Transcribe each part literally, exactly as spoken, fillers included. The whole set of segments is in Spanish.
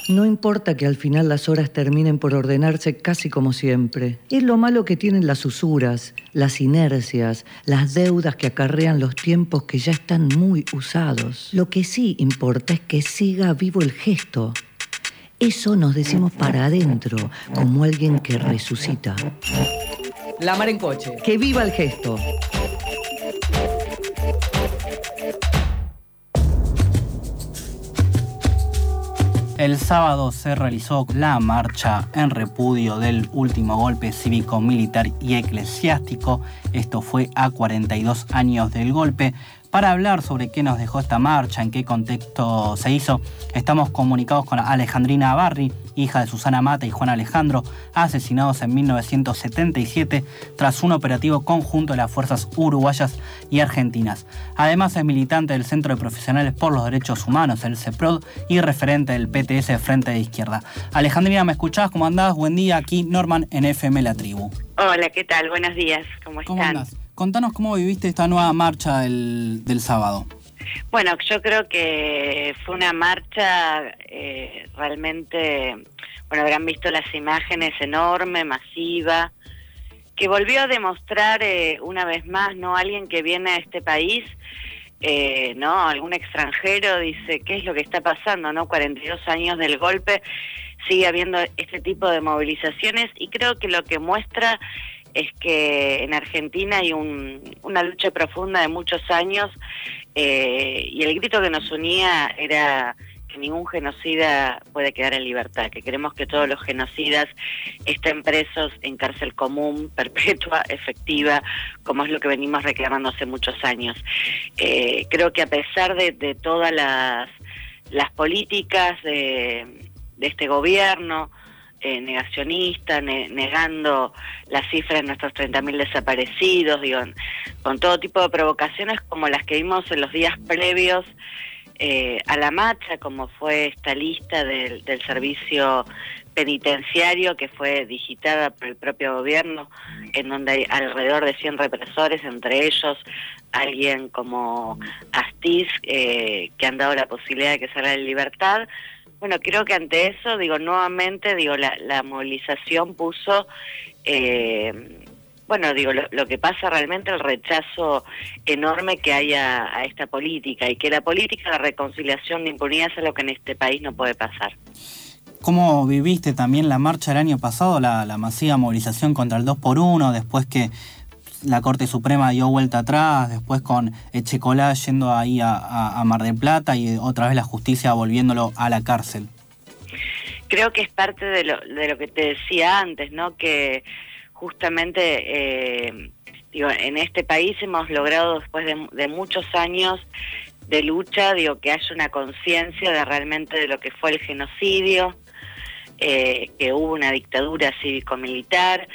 No importa que al final las horas terminen por ordenarse casi como siempre. Es lo malo que tienen las usuras, las inercias, las deudas que acarrean los tiempos que ya están muy usados. Lo que sí importa es que siga vivo el gesto. Eso nos decimos para adentro, como alguien que resucita. La Mar en Coche. ¡Que viva el gesto! El sábado se realizó la marcha en repudio del último golpe cívico-militar y eclesiástico. Esto fue a cuarenta y dos años del golpe. Para hablar sobre qué nos dejó esta marcha, en qué contexto se hizo, estamos comunicados con Alejandrina Barri, hija de Susana Mata y Juan Alejandro, asesinados en mil novecientos setenta y siete tras un operativo conjunto de las fuerzas uruguayas y argentinas. Además es militante del Centro de Profesionales por los Derechos Humanos, el CEPROD, y referente del P T S Frente de Izquierda. Alejandrina, ¿me escuchás? ¿Cómo andás? Buen día, aquí Norman en F M La Tribu. Hola, ¿qué tal? Buenos días, ¿cómo están? ¿Cómo andás? Contanos cómo viviste esta nueva marcha del, del sábado. Bueno, yo creo que fue una marcha eh, realmente, bueno, habrán visto las imágenes, enorme, masiva, que volvió a demostrar eh, una vez más, ¿no? Alguien que viene a este país, eh, ¿no? Algún extranjero dice, ¿qué es lo que está pasando, no? cuarenta y dos años del golpe, sigue habiendo este tipo de movilizaciones, y creo que lo que muestra es que en Argentina hay un, una lucha profunda de muchos años, eh, y el grito que nos unía era que ningún genocida puede quedar en libertad, que queremos que todos los genocidas estén presos en cárcel común, perpetua, efectiva, como es lo que venimos reclamando hace muchos años. Eh, creo que a pesar de, de todas las, las políticas de, de este gobierno, Eh, negacionista, ne negando las cifras de nuestros treinta mil desaparecidos, digo, con todo tipo de provocaciones como las que vimos en los días previos eh, a la marcha, como fue esta lista del, del servicio penitenciario que fue digitada por el propio gobierno, en donde hay alrededor de cien represores, entre ellos alguien como Astiz, eh, que han dado la posibilidad de que salga en libertad. Bueno, creo que ante eso, digo, nuevamente, digo, la, la movilización puso, eh, bueno, digo, lo, lo que pasa realmente, el rechazo enorme que hay a, a esta política, y que la política de reconciliación de impunidad es algo que en este país no puede pasar. ¿Cómo viviste también la marcha del año pasado, la, la masiva movilización contra el dos por uno, después que la Corte Suprema dio vuelta atrás, después con Echecolá yendo ahí a, a, a Mar del Plata y otra vez la justicia volviéndolo a la cárcel? Creo que es parte de lo, de lo que te decía antes, ¿no? Que justamente, eh, digo, en este país hemos logrado, después de, de muchos años de lucha, digo, que haya una conciencia de realmente de lo que fue el genocidio, eh, que hubo una dictadura cívico-militar,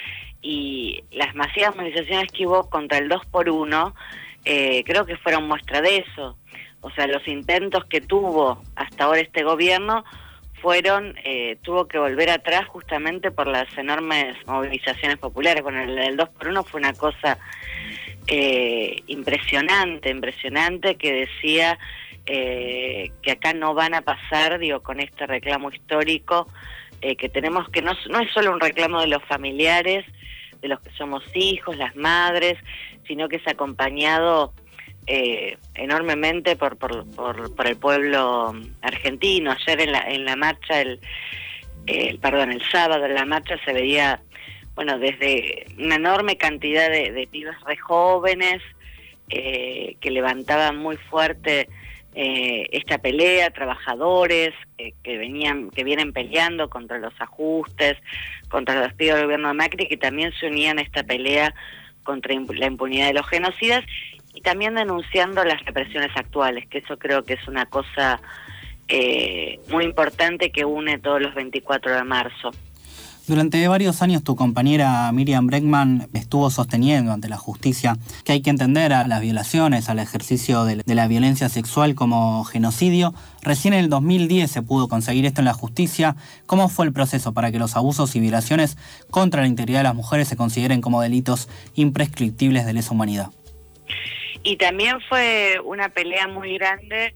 y las masivas movilizaciones que hubo contra el dos por uno, eh, creo que fueron muestra de eso. O sea, los intentos que tuvo hasta ahora este gobierno fueron, eh, tuvo que volver atrás justamente por las enormes movilizaciones populares. Bueno, el del dos por uno fue una cosa eh, impresionante, impresionante, que decía eh, que acá no van a pasar, digo, con este reclamo histórico, eh, que tenemos, que no, no es solo un reclamo de los familiares, de los que somos hijos, las madres, sino que es acompañado eh, enormemente por, por, por, por el pueblo argentino. Ayer en la, en la marcha, el, el perdón, el sábado en la marcha se veía, bueno, desde una enorme cantidad de, de pibas re jóvenes eh, que levantaban muy fuerte eh, esta pelea, trabajadores eh, que venían, que vienen peleando contra los ajustes, contra los despidos del gobierno de Macri, que también se unían a esta pelea contra la impunidad de los genocidas, y también denunciando las represiones actuales, que eso creo que es una cosa eh, muy importante que une todos los veinticuatro de marzo. Durante varios años tu compañera Miriam Bregman estuvo sosteniendo ante la justicia que hay que entender a las violaciones, al ejercicio de, de la violencia sexual como genocidio. Recién en el dos mil diez se pudo conseguir esto en la justicia. ¿Cómo fue el proceso para que los abusos y violaciones contra la integridad de las mujeres se consideren como delitos imprescriptibles de lesa humanidad? Y también fue una pelea muy grande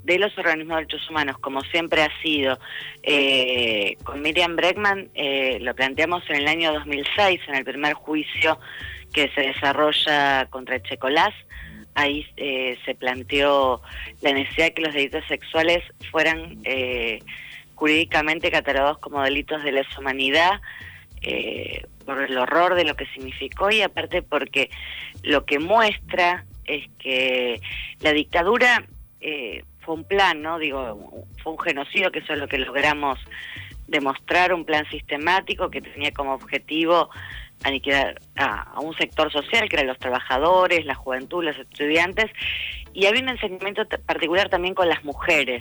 de los organismos de derechos humanos, como siempre ha sido, eh, con Miriam Bregman, eh, lo planteamos en el año dos mil seis, en el primer juicio que se desarrolla contra Echecolás. Ahí eh, se planteó la necesidad de que los delitos sexuales fueran eh, jurídicamente catalogados como delitos de lesa humanidad, eh, por el horror de lo que significó y aparte porque lo que muestra es que la dictadura eh, fue un plan, ¿no? Digo, fue un genocidio, que eso es lo que logramos demostrar, un plan sistemático que tenía como objetivo aniquilar a, a un sector social, que eran los trabajadores, la juventud, los estudiantes, y había un ensañamiento particular también con las mujeres.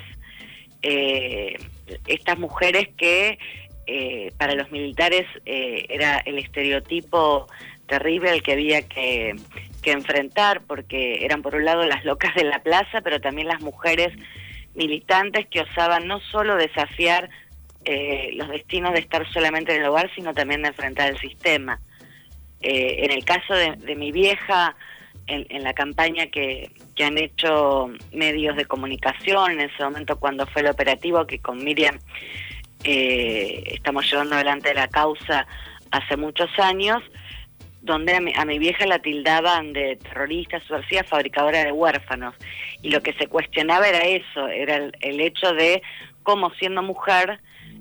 Eh, estas mujeres que eh, para los militares eh, era el estereotipo terrible al que había que, que enfrentar, porque eran por un lado las locas de la plaza, pero también las mujeres militantes que osaban no solo desafiar eh, los destinos de estar solamente en el hogar, sino también de enfrentar el sistema. Eh, en el caso de, de mi vieja, en, en la campaña que, que han hecho medios de comunicación, en ese momento cuando fue el operativo, que con Miriam eh, estamos llevando adelante la causa hace muchos años, donde a mi, a mi vieja la tildaban de terrorista, subversiva, fabricadora de huérfanos. Y lo que se cuestionaba era eso, era el, el hecho de cómo siendo mujer,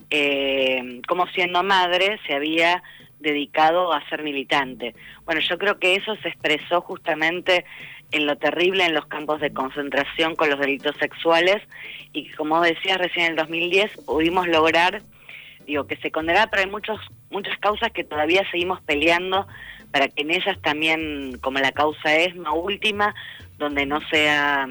eh, cómo siendo madre, se había dedicado a ser militante. Bueno, yo creo que eso se expresó justamente en lo terrible en los campos de concentración con los delitos sexuales y que, como decías recién, en el dos mil diez pudimos lograr, digo, que se condenara, pero hay muchos, muchas causas que todavía seguimos peleando para que en ellas también, como la causa ESMA última, donde no sea,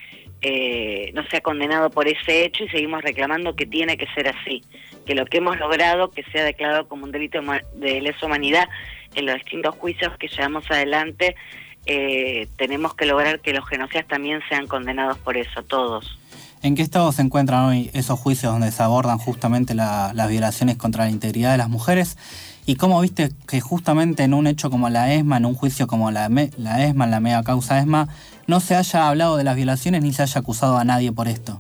eh, no sea condenado por ese hecho, y seguimos reclamando que tiene que ser así, que lo que hemos logrado, que sea declarado como un delito de lesa humanidad en los distintos juicios que llevamos adelante, eh, tenemos que lograr que los genocidas también sean condenados por eso, todos. ¿En qué estado se encuentran hoy esos juicios donde se abordan justamente la, las violaciones contra la integridad de las mujeres? ¿Y cómo viste que justamente en un hecho como la ESMA, en un juicio como la, la ESMA, en la mega causa ESMA, no se haya hablado de las violaciones ni se haya acusado a nadie por esto?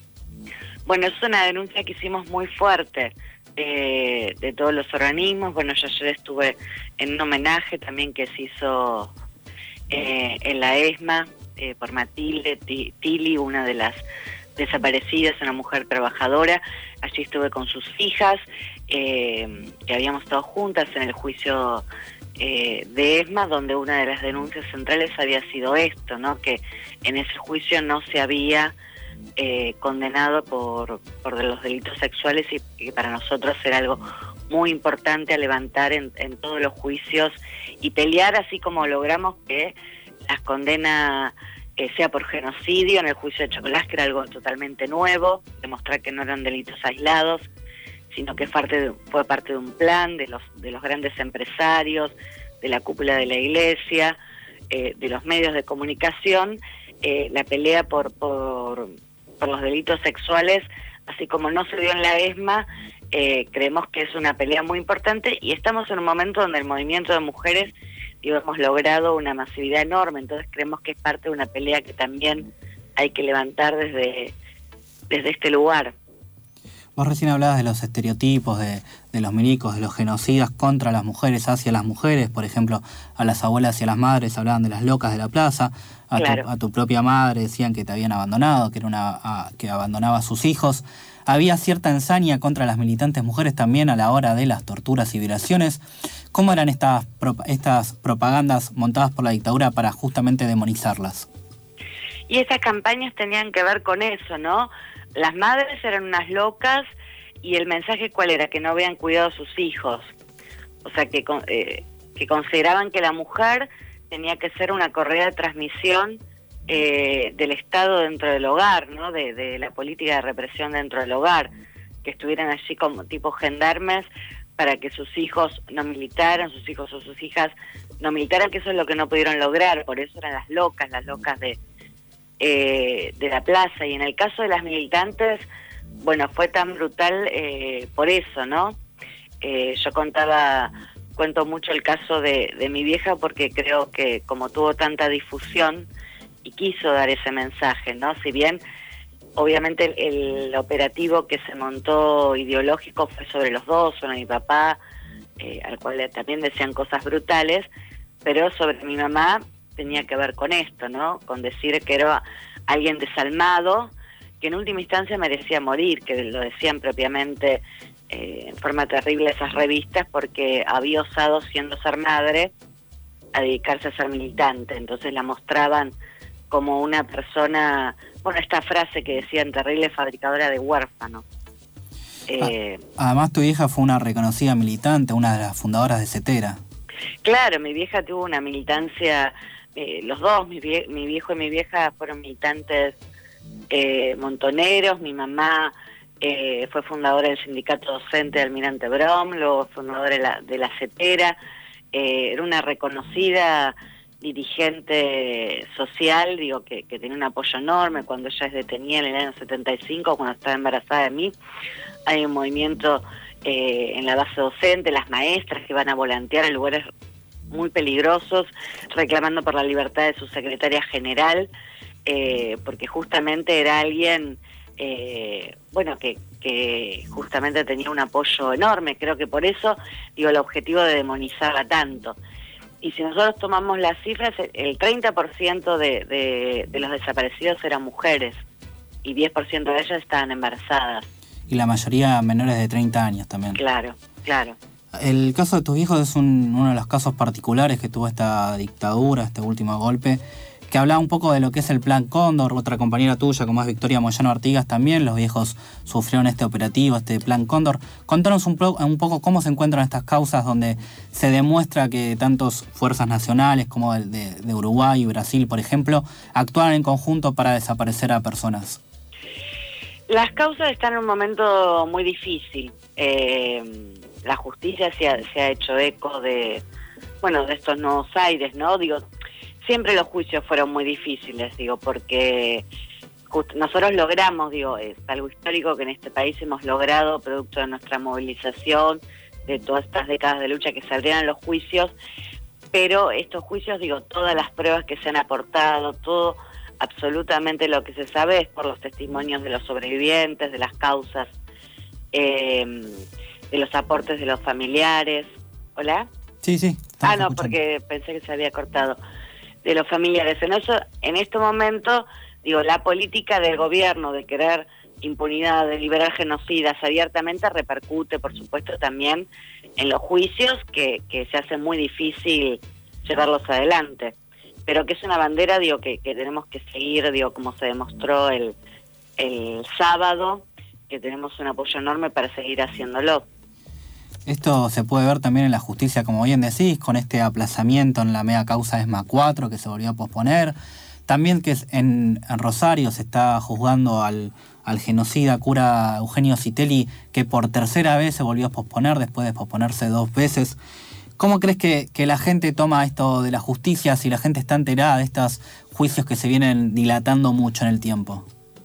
Bueno, es una denuncia que hicimos muy fuerte eh, de todos los organismos. Bueno, yo ayer estuve en un homenaje también que se hizo eh, en la ESMA eh, por Matilde Tili, una de las desaparecidas, una mujer trabajadora. Allí estuve con sus hijas, eh, que habíamos estado juntas en el juicio eh, de ESMA, donde una de las denuncias centrales había sido esto, ¿no? Que en ese juicio no se había eh, condenado por, por los delitos sexuales y que para nosotros era algo muy importante a levantar en, en todos los juicios y pelear, así como logramos que las condenas Eh, sea por genocidio en el juicio de Echecolás, que era algo totalmente nuevo, demostrar que no eran delitos aislados, sino que parte de, fue parte de un plan de los, de los grandes empresarios, de la cúpula de la iglesia, eh, de los medios de comunicación, eh, la pelea por, por, por los delitos sexuales, así como no se dio en la ESMA, eh, creemos que es una pelea muy importante y estamos en un momento donde el movimiento de mujeres y hemos logrado una masividad enorme, entonces creemos que es parte de una pelea que también hay que levantar desde, desde este lugar. Vos recién hablabas de los estereotipos, de, de los milicos, de los genocidas contra las mujeres, hacia las mujeres, por ejemplo, a las abuelas y a las madres hablaban de las locas de la plaza, a, claro. tu, a tu propia madre decían que te habían abandonado, que, era una, a, que abandonaba a sus hijos. Había cierta ensaña contra las militantes mujeres también a la hora de las torturas y violaciones. ¿Cómo eran estas, estas propagandas montadas por la dictadura para justamente demonizarlas? Y esas campañas tenían que ver con eso, ¿no? Las madres eran unas locas y el mensaje ¿cuál era? Que no habían cuidado a sus hijos. O sea, que, eh, que consideraban que la mujer tenía que ser una correa de transmisión eh, del Estado dentro del hogar, ¿no? De, de la política de represión dentro del hogar, que estuvieran allí como tipo gendarmes para que sus hijos no militaran, sus hijos o sus hijas no militaran, que eso es lo que no pudieron lograr, por eso eran las locas, las locas de, eh, de la plaza. Y en el caso de las militantes, bueno, fue tan brutal eh, por eso, ¿no? Eh, yo contaba, cuento mucho el caso de, de mi vieja porque creo que como tuvo tanta difusión y quiso dar ese mensaje, ¿no? Si bien obviamente el, el operativo que se montó ideológico fue sobre los dos, sobre mi papá, eh, al cual también decían cosas brutales, pero sobre mi mamá tenía que ver con esto, ¿no? Con decir que era alguien desalmado, que en última instancia merecía morir, que lo decían propiamente eh, en forma terrible esas revistas, porque había osado, siendo ser madre, a dedicarse a ser militante. Entonces la mostraban como una persona, bueno, esta frase que decían, terrible fabricadora de huérfanos. Eh, Además, tu hija fue una reconocida militante, una de las fundadoras de CETERA. Claro, mi vieja tuvo una militancia, eh, los dos, mi, vie mi viejo y mi vieja fueron militantes eh, montoneros. Mi mamá eh, fue fundadora del sindicato docente de Almirante Brom, luego fundadora de la, de la CETERA. Eh, era una reconocida dirigente social, digo, que, que tenía un apoyo enorme. Cuando ella es detenida en el año setenta y cinco, cuando estaba embarazada de mí, hay un movimiento eh, en la base docente, las maestras que van a volantear en lugares muy peligrosos, reclamando por la libertad de su secretaria general, eh, porque justamente era alguien, eh, bueno, que, que justamente tenía un apoyo enorme. Creo que por eso, digo, el objetivo de demonizarla tanto. Y si nosotros tomamos las cifras, el treinta por ciento de, de, de los desaparecidos eran mujeres y diez por ciento de ellas estaban embarazadas. Y la mayoría menores de treinta años también. Claro, claro. El caso de tus hijos es un, uno de los casos particulares que tuvo esta dictadura, este último golpe, que hablaba un poco de lo que es el Plan Cóndor. Otra compañera tuya, como es Victoria Moyano Artigas, también, los viejos sufrieron este operativo, este Plan Cóndor. Contanos un, pro, un poco cómo se encuentran estas causas donde se demuestra que tantos fuerzas nacionales como de, de, de Uruguay y Brasil, por ejemplo, actuaron en conjunto para desaparecer a personas. Las causas están en un momento muy difícil. Eh, la justicia se ha, se ha hecho eco de, bueno, de estos nuevos aires, ¿no? Digo, siempre los juicios fueron muy difíciles, digo, porque just, nosotros logramos, digo, es algo histórico que en este país hemos logrado, producto de nuestra movilización, de todas estas décadas de lucha, que se abrieran los juicios, pero estos juicios, digo, todas las pruebas que se han aportado, todo, absolutamente lo que se sabe es por los testimonios de los sobrevivientes, de las causas, eh, de los aportes de los familiares. ¿Hola? Sí, sí. Ah, no, escuchando. Porque pensé que se había cortado. De los familiares. En eso, en este momento, digo, la política del gobierno de querer impunidad, de liberar genocidas abiertamente, repercute, por supuesto, también en los juicios, que, que se hace muy difícil llevarlos adelante. Pero que es una bandera, digo, que, que tenemos que seguir, digo, como se demostró el, el sábado, que tenemos un apoyo enorme para seguir haciéndolo. Esto se puede ver también en la justicia, como bien decís, con este aplazamiento en la mega causa ESMA cuatro que se volvió a posponer. También que en, en Rosario se está juzgando al, al genocida cura Eugenio Citelli, que por tercera vez se volvió a posponer después de posponerse dos veces. ¿Cómo crees que, que la gente toma esto de la justicia, si la gente está enterada de estos juicios que se vienen dilatando mucho en el tiempo?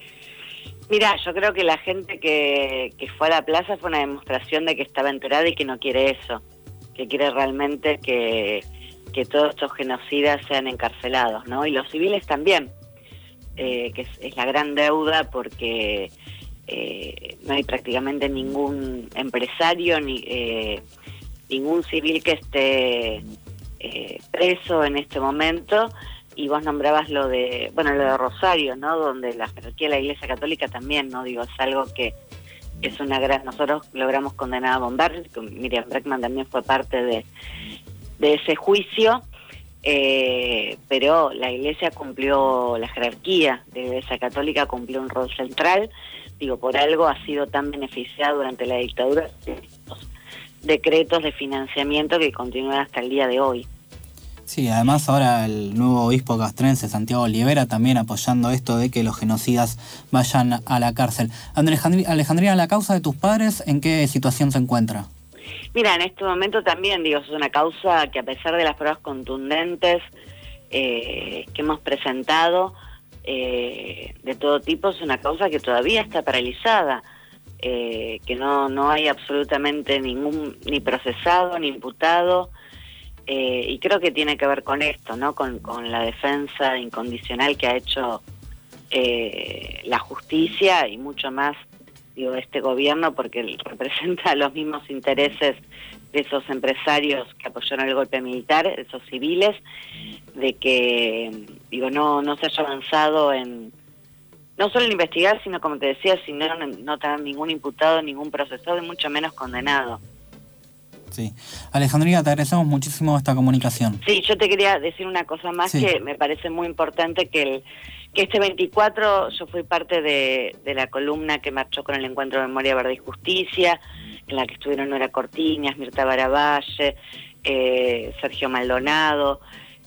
Mira, yo creo que la gente que, que fue a la plaza fue una demostración de que estaba enterada y que no quiere eso, que quiere realmente que, que todos estos genocidas sean encarcelados, ¿no? Y los civiles también, eh, que es, es la gran deuda, porque eh, no hay prácticamente ningún empresario ni eh, ningún civil que esté eh, preso en este momento. Y vos nombrabas lo de, bueno, lo de Rosario, ¿no? Donde la jerarquía de la Iglesia Católica también, ¿no? Digo, es algo que es una gran... Nosotros logramos condenar a Bombardier, que Miriam Bregman también fue parte de, de ese juicio, eh, pero la Iglesia cumplió, la jerarquía de la Iglesia Católica cumplió un rol central. Digo, por algo ha sido tan beneficiada durante la dictadura de los decretos de financiamiento que continúan hasta el día de hoy. Sí, además ahora el nuevo obispo castrense, Santiago Olivera, también apoyando esto de que los genocidas vayan a la cárcel. Alejandrina, ¿la causa de tus padres en qué situación se encuentra? Mira, en este momento también, digo, es una causa que a pesar de las pruebas contundentes eh, que hemos presentado, eh, de todo tipo, es una causa que todavía está paralizada, eh, que no, no hay absolutamente ningún, ni procesado, ni imputado. Eh, y creo que tiene que ver con esto, ¿no? Con, con la defensa incondicional que ha hecho eh, la justicia y mucho más, digo, este gobierno, porque representa los mismos intereses de esos empresarios que apoyaron el golpe militar, esos civiles, de que, digo, no, no se haya avanzado en, no solo en investigar, sino, como te decía, sino en no tener ningún imputado, ningún procesado y mucho menos condenado. Sí. Alejandrina, te agradecemos muchísimo esta comunicación. Sí, yo te quería decir una cosa más, sí, que me parece muy importante, que el que este veinticuatro yo fui parte de, de la columna que marchó con el Encuentro de Memoria, Verdad y Justicia, en la que estuvieron Nora Cortiñas, Mirta Baravalle, eh, Sergio Maldonado,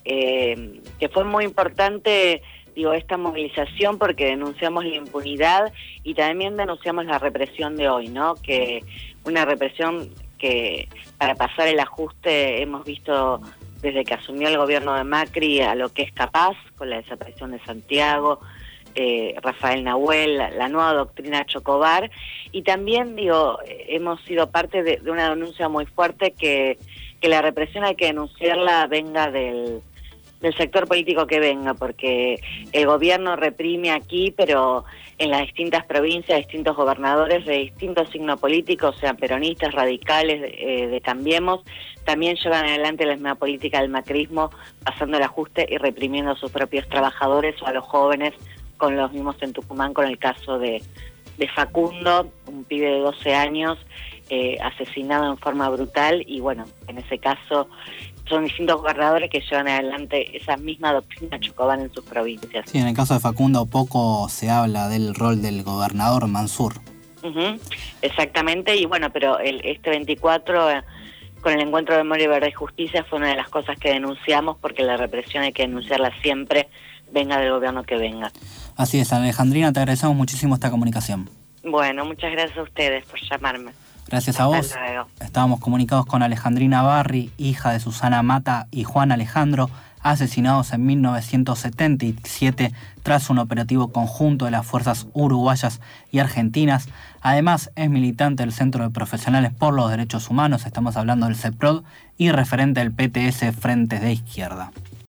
eh, que fue muy importante, digo, esta movilización, porque denunciamos la impunidad y también denunciamos la represión de hoy, ¿no? Que una represión que para pasar el ajuste hemos visto desde que asumió el gobierno de Macri a lo que es capaz, con la desaparición de Santiago, eh, Rafael Nahuel, la, la nueva doctrina Chocobar, y también, digo, hemos sido parte de, de una denuncia muy fuerte que, que la represión hay que denunciarla venga del, del sector político que venga, porque el gobierno reprime aquí, pero en las distintas provincias, distintos gobernadores de distintos signos políticos, sean peronistas, radicales, eh, de Cambiemos, también llevan adelante la misma política del macrismo, pasando el ajuste y reprimiendo a sus propios trabajadores o a los jóvenes, con los mismos en Tucumán, con el caso de, de Facundo, un pibe de doce años, eh, asesinado en forma brutal, y bueno, en ese caso son distintos gobernadores que llevan adelante esa misma doctrina Chocobar en sus provincias. Sí, en el caso de Facundo poco se habla del rol del gobernador Mansur. Uh-huh, exactamente, y bueno, pero el, este veinticuatro, eh, con el Encuentro de Memoria, Verdad y Justicia, fue una de las cosas que denunciamos, porque la represión hay que denunciarla siempre, venga del gobierno que venga. Así es, Alejandrina, te agradecemos muchísimo esta comunicación. Bueno, muchas gracias a ustedes por llamarme. Gracias a vos. Estábamos comunicados con Alejandrina Barri, hija de Susana Mata y Juan Alejandro, asesinados en mil novecientos setenta y siete tras un operativo conjunto de las fuerzas uruguayas y argentinas. Además, es militante del Centro de Profesionales por los Derechos Humanos, estamos hablando del CEPROD, y referente del P T S Frentes de Izquierda.